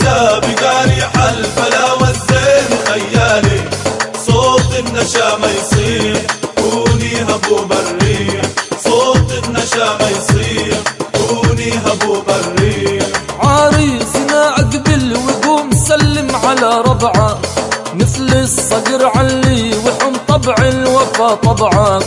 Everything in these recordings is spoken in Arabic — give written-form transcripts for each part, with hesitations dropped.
سابق ريح الفلا والزين خيالي، صوت النشا ما يصير كوني هبوب الريح، صوت النشا ما يصير كوني هبوب الريح. عريسنا أقبل وقوم سلم على ربعه، مثل الصقر علي وحم طبع الوفا طبعك.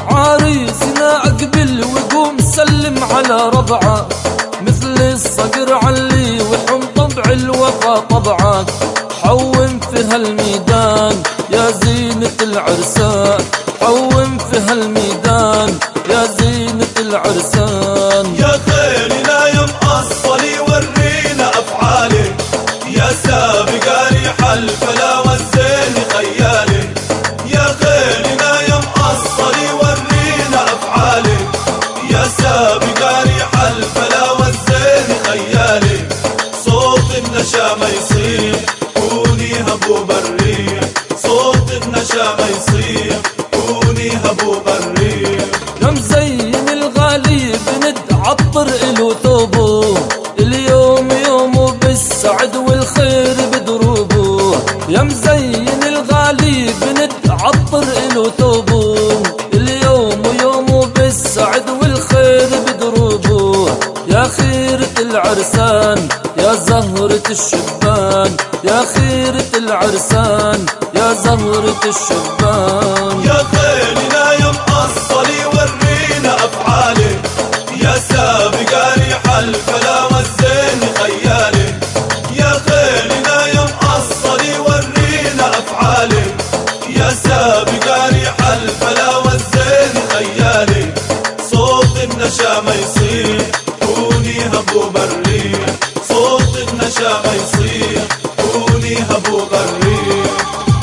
عريسنا أقبل وقوم سلم على ربعه، مثل الصقر علي وحم طبع الوفا طبعك. حوم في هالميدان يا زينة العرسان، حوم في هالميدان يا زينة العرسان. يا خيري لا يمقصلي ورينا أفعالك، يا سابق ريح الفلا والزين خيالي، يا خيري لا يمقصلي ورينا أفعالك، يا سابق ريح الفلا والزين خيالي، صوت النشا ما يصير كوني هبوب الريح، صوت النشا ما يصير كوني هبوب الريح. يا مزين الغالي بند عطر إلو ثوبه، اليوم يومه بالسعد والخير بدروبه. يا مزين الغالي بند عطر إلو ثوبه، اليوم يومه بالسعد والخير بدروبه. يا خيرة العرسان يا زهرة الشبان، يا خيرة العرسان يا زهرة الشبان. يا خيري لا يمقصلي ورينا أفعالك، يا سابق ريح الفلا والزين خيالي، يا خيري لا يمقصلي ورينا أفعالك، يا سابق ريح الفلا والزين خيالي، صوت النشا ما يصير كوني هبوب الريح، صوت النشا ما يصير كوني هبوب الريح.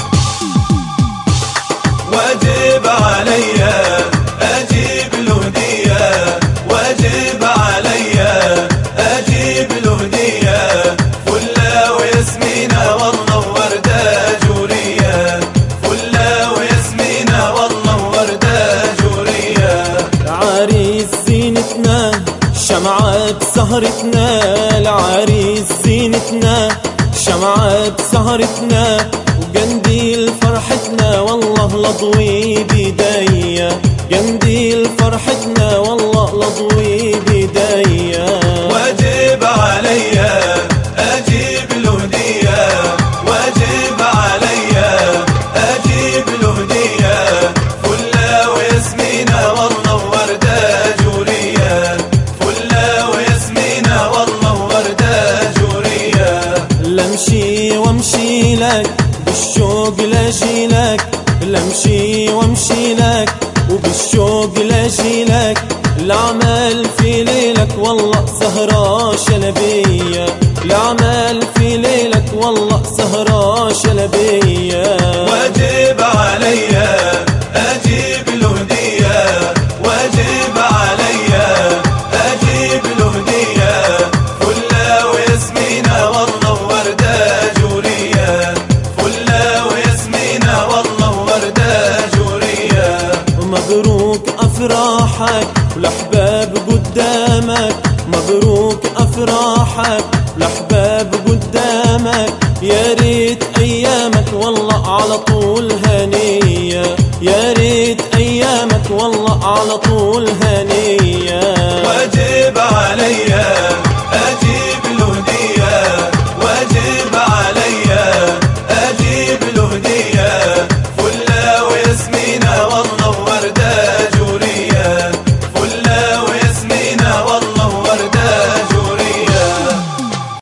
واجب علي اجيب له هديه، واجب علي اجيب له هديه، فله وياسمينه والله ورده جوريه، فله وياسمينه والله ورده جوريه. العريس زينتنا شمعة بسهرتنا، العريس زينتنا شمعة بسهرتنا، وقنديل فرحتنا والله لضوي بيديا، قنديل فرحتنا والله لضوي بيديا. واجب علي اجيب له هديه، واجب علي اجيب له هديه، فله وياسمينه والله ورده جوريه، فله وياسمينه والله ورده جوريه. لمشي وامشي لك بالشوق لاجيلك، لمشي وامشي لك وبالشوق لاجيلك، العمل في ليلك والله سهرة شلبية، العمل في ليلك والله سهرة شلبية. واجب علي اجيب له هديه، واجب علي اجيب له هديه، فله وياسمينه والله ورده جوريه، فله وياسمينه والله ورده جوريه. مبروك افراحك والاحباب قدامك، مبروك افراحك والاحباب قدامك، يا ريت ايامك والله على طول هنيه، يا ريت ايامك والله على طول هنيه. واجب علي